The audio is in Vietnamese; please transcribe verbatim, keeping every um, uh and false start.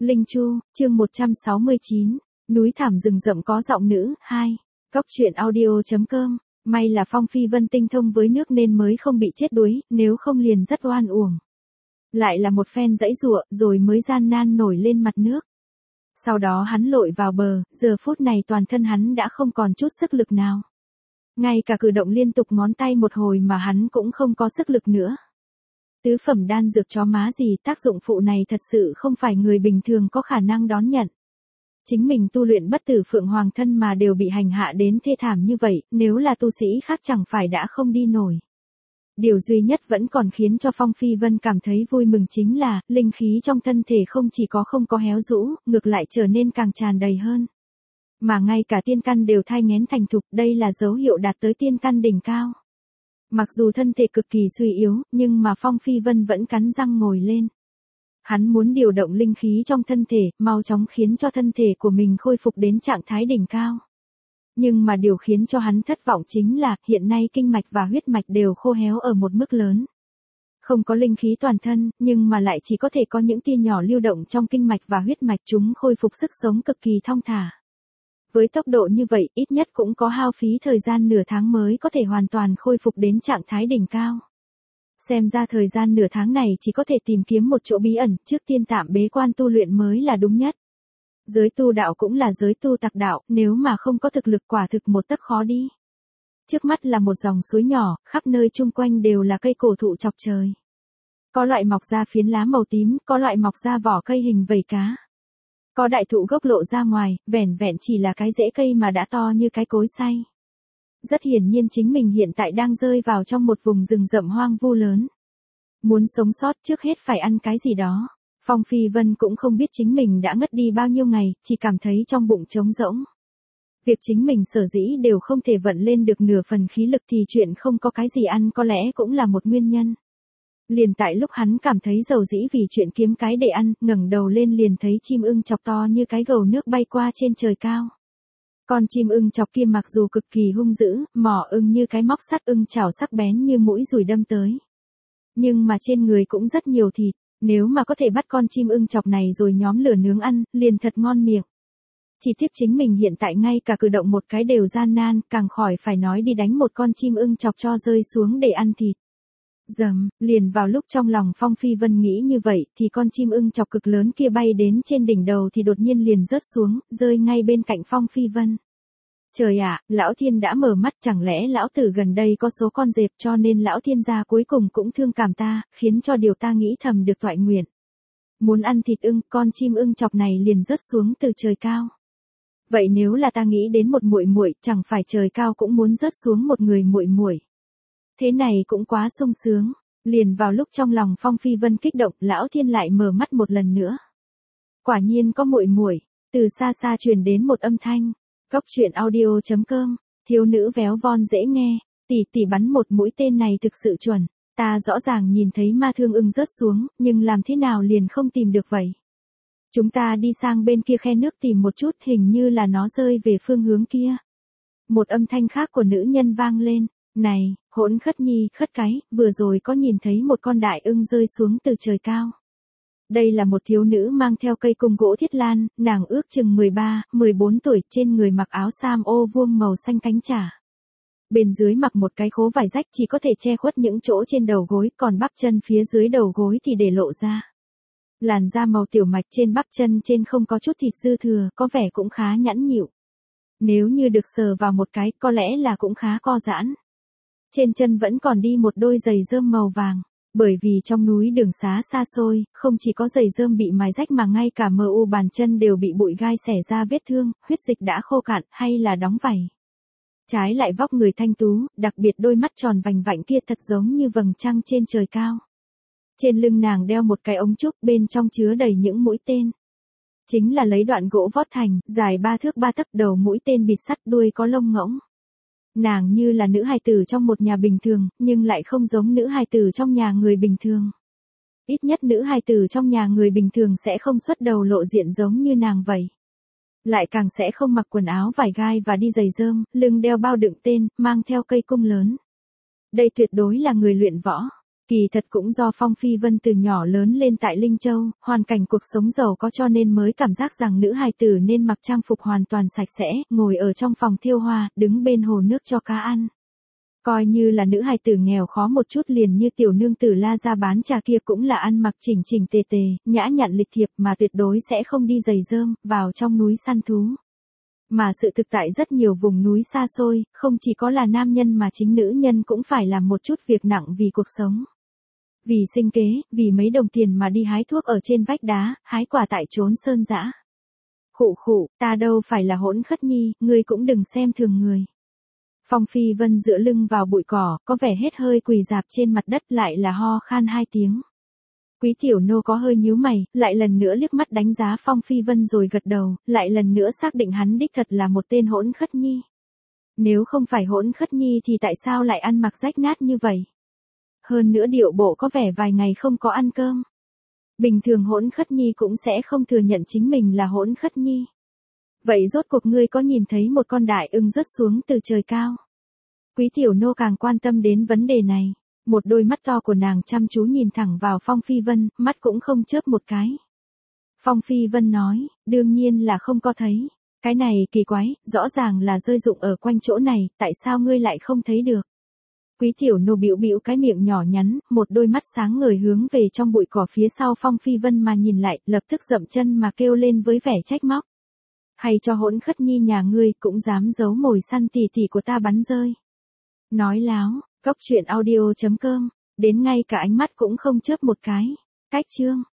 Linh Chu, chương một trăm sáu mươi chín, núi thảm rừng rậm có giọng nữ, hai. Góc truyện audio.com, may là Phong Phi Vân tinh thông với nước nên mới không bị chết đuối, nếu không liền rất oan uổng. Lại là một phen giãy giụa, rồi mới gian nan nổi lên mặt nước. Sau đó hắn lội vào bờ, giờ phút này toàn thân hắn đã không còn chút sức lực nào. Ngay cả cử động liên tục ngón tay một hồi mà hắn cũng không có sức lực nữa. Tứ phẩm đan dược chó má gì, tác dụng phụ này thật sự không phải người bình thường có khả năng đón nhận. Chính mình tu luyện bất tử phượng hoàng thân mà đều bị hành hạ đến thê thảm như vậy, nếu là tu sĩ khác chẳng phải đã không đi nổi. Điều duy nhất vẫn còn khiến cho Phong Phi Vân cảm thấy vui mừng chính là, linh khí trong thân thể không chỉ có không có héo rũ, ngược lại trở nên càng tràn đầy hơn. Mà ngay cả tiên căn đều thai nghén thành thục, đây là dấu hiệu đạt tới tiên căn đỉnh cao. Mặc dù thân thể cực kỳ suy yếu, nhưng mà Phong Phi Vân vẫn cắn răng ngồi lên. Hắn muốn điều động linh khí trong thân thể, mau chóng khiến cho thân thể của mình khôi phục đến trạng thái đỉnh cao. Nhưng mà điều khiến cho hắn thất vọng chính là, hiện nay kinh mạch và huyết mạch đều khô héo ở một mức lớn. Không có linh khí toàn thân, nhưng mà lại chỉ có thể có những tia nhỏ lưu động trong kinh mạch và huyết mạch, chúng khôi phục sức sống cực kỳ thong thả. Với tốc độ như vậy, ít nhất cũng có hao phí thời gian nửa tháng mới có thể hoàn toàn khôi phục đến trạng thái đỉnh cao. Xem ra thời gian nửa tháng này chỉ có thể tìm kiếm một chỗ bí ẩn, trước tiên tạm bế quan tu luyện mới là đúng nhất. Giới tu đạo cũng là giới tu tặc đạo, nếu mà không có thực lực quả thực một tấc khó đi. Trước mắt là một dòng suối nhỏ, khắp nơi chung quanh đều là cây cổ thụ chọc trời. Có loại mọc ra phiến lá màu tím, có loại mọc ra vỏ cây hình vảy cá. Có đại thụ gốc lộ ra ngoài, vẻn vẹn chỉ là cái rễ cây mà đã to như cái cối xay. Rất hiển nhiên chính mình hiện tại đang rơi vào trong một vùng rừng rậm hoang vu lớn. Muốn sống sót trước hết phải ăn cái gì đó. Phong Phi Vân cũng không biết chính mình đã ngất đi bao nhiêu ngày, chỉ cảm thấy trong bụng trống rỗng. Việc chính mình sở dĩ đều không thể vận lên được nửa phần khí lực thì chuyện không có cái gì ăn có lẽ cũng là một nguyên nhân. Liền tại lúc hắn cảm thấy dầu dĩ vì chuyện kiếm cái để ăn, ngẩng đầu lên liền thấy chim ưng chọc to như cái gầu nước bay qua trên trời cao. Con chim ưng chọc kia mặc dù cực kỳ hung dữ, mỏ ưng như cái móc sắt, ưng chảo sắc bén như mũi dùi đâm tới. Nhưng mà trên người cũng rất nhiều thịt, nếu mà có thể bắt con chim ưng chọc này rồi nhóm lửa nướng ăn, liền thật ngon miệng. Chỉ tiếc chính mình hiện tại ngay cả cử động một cái đều gian nan, càng khỏi phải nói đi đánh một con chim ưng chọc cho rơi xuống để ăn thịt. Dầm, liền vào lúc trong lòng Phong Phi Vân nghĩ như vậy, thì con chim ưng chọc cực lớn kia bay đến trên đỉnh đầu thì đột nhiên liền rớt xuống, rơi ngay bên cạnh Phong Phi Vân. Trời ạ, lão thiên đã mở mắt, chẳng lẽ lão tử gần đây có số con dẹp cho nên lão thiên gia cuối cùng cũng thương cảm ta, khiến cho điều ta nghĩ thầm được toại nguyện. Muốn ăn thịt ưng, con chim ưng chọc này liền rớt xuống từ trời cao. Vậy nếu là ta nghĩ đến một muội muội, chẳng phải trời cao cũng muốn rớt xuống một người muội muội. Thế này cũng quá sung sướng. Liền vào lúc trong lòng Phong Phi Vân kích động, lão thiên lại mở mắt một lần nữa. Quả nhiên có muội muội. Từ xa xa truyền đến một âm thanh. Góc truyện audio.com, thiếu nữ véo von dễ nghe, tỷ tỷ bắn một mũi tên này thực sự chuẩn. Ta rõ ràng nhìn thấy ma thương ưng rớt xuống, nhưng làm thế nào liền không tìm được vậy. Chúng ta đi sang bên kia khe nước tìm một chút, hình như là nó rơi về phương hướng kia. Một âm thanh khác của nữ nhân vang lên. Này, hỗn khất nhi, khất cái, vừa rồi có nhìn thấy một con đại ưng rơi xuống từ trời cao. Đây là một thiếu nữ mang theo cây cung gỗ thiết lan, nàng ước chừng mười ba, mười bốn tuổi, trên người mặc áo sam ô vuông màu xanh cánh chả. Bên dưới mặc một cái khố vải rách chỉ có thể che khuất những chỗ trên đầu gối, còn bắp chân phía dưới đầu gối thì để lộ ra. Làn da màu tiểu mạch trên bắp chân trên không có chút thịt dư thừa, có vẻ cũng khá nhẵn nhịu. Nếu như được sờ vào một cái, có lẽ là cũng khá co giãn. Trên chân vẫn còn đi một đôi giày rơm màu vàng. Bởi vì trong núi đường xá xa xôi, không chỉ có giày rơm bị mài rách mà ngay cả mờ u bàn chân đều bị bụi gai xẻ ra vết thương, huyết dịch đã khô cạn, hay là đóng vảy. Trái lại vóc người thanh tú, đặc biệt đôi mắt tròn vành vạnh kia thật giống như vầng trăng trên trời cao. Trên lưng nàng đeo một cái ống trúc, bên trong chứa đầy những mũi tên. Chính là lấy đoạn gỗ vót thành, dài ba thước ba tấc, đầu mũi tên bịt sắt, đuôi có lông ngỗng. Nàng như là nữ hài tử trong một nhà bình thường, nhưng lại không giống nữ hài tử trong nhà người bình thường. Ít nhất nữ hài tử trong nhà người bình thường sẽ không xuất đầu lộ diện giống như nàng vậy. Lại càng sẽ không mặc quần áo vải gai và đi giày rơm, lưng đeo bao đựng tên, mang theo cây cung lớn. Đây tuyệt đối là người luyện võ. Kỳ thật cũng do Phong Phi Vân từ nhỏ lớn lên tại Linh Châu, hoàn cảnh cuộc sống giàu có cho nên mới cảm giác rằng nữ hài tử nên mặc trang phục hoàn toàn sạch sẽ, ngồi ở trong phòng thiêu hoa, đứng bên hồ nước cho cá ăn. Coi như là nữ hài tử nghèo khó một chút liền như tiểu nương tử La ra bán trà kia cũng là ăn mặc chỉnh chỉnh tề tề, nhã nhặn lịch thiệp mà tuyệt đối sẽ không đi giày rơm, vào trong núi săn thú. Mà sự thực tại rất nhiều vùng núi xa xôi, không chỉ có là nam nhân mà chính nữ nhân cũng phải làm một chút việc nặng vì cuộc sống. Vì sinh kế, vì mấy đồng tiền mà đi hái thuốc ở trên vách đá, hái quả tại trốn sơn dã. Khụ khụ, ta đâu phải là hỗn khất nhi, ngươi cũng đừng xem thường người. Phong Phi Vân dựa lưng vào bụi cỏ, có vẻ hết hơi quỳ rạp trên mặt đất lại là ho khan hai tiếng. Quý tiểu nô có hơi nhíu mày, lại lần nữa liếc mắt đánh giá Phong Phi Vân rồi gật đầu, lại lần nữa xác định hắn đích thật là một tên hỗn khất nhi. Nếu không phải hỗn khất nhi thì tại sao lại ăn mặc rách nát như vậy? Hơn nữa điệu bộ có vẻ vài ngày không có ăn cơm. Bình thường hỗn khất nhi cũng sẽ không thừa nhận chính mình là hỗn khất nhi. Vậy rốt cuộc ngươi có nhìn thấy một con đại ưng rớt xuống từ trời cao? Quý tiểu nô càng quan tâm đến vấn đề này. Một đôi mắt to của nàng chăm chú nhìn thẳng vào Phong Phi Vân, mắt cũng không chớp một cái. Phong Phi Vân nói, đương nhiên là không có thấy. Cái này kỳ quái, rõ ràng là rơi rụng ở quanh chỗ này, tại sao ngươi lại không thấy được? Quý tiểu nô bĩu bĩu cái miệng nhỏ nhắn, một đôi mắt sáng ngời hướng về trong bụi cỏ phía sau Phong Phi Vân mà nhìn lại, lập tức dậm chân mà kêu lên với vẻ trách móc. Hay cho hỗn khất nhi nhà ngươi cũng dám giấu mồi săn tỉ tỉ của ta bắn rơi. Nói láo, cốc truyện audio chấm com, đến ngay cả ánh mắt cũng không chớp một cái. Cách chương.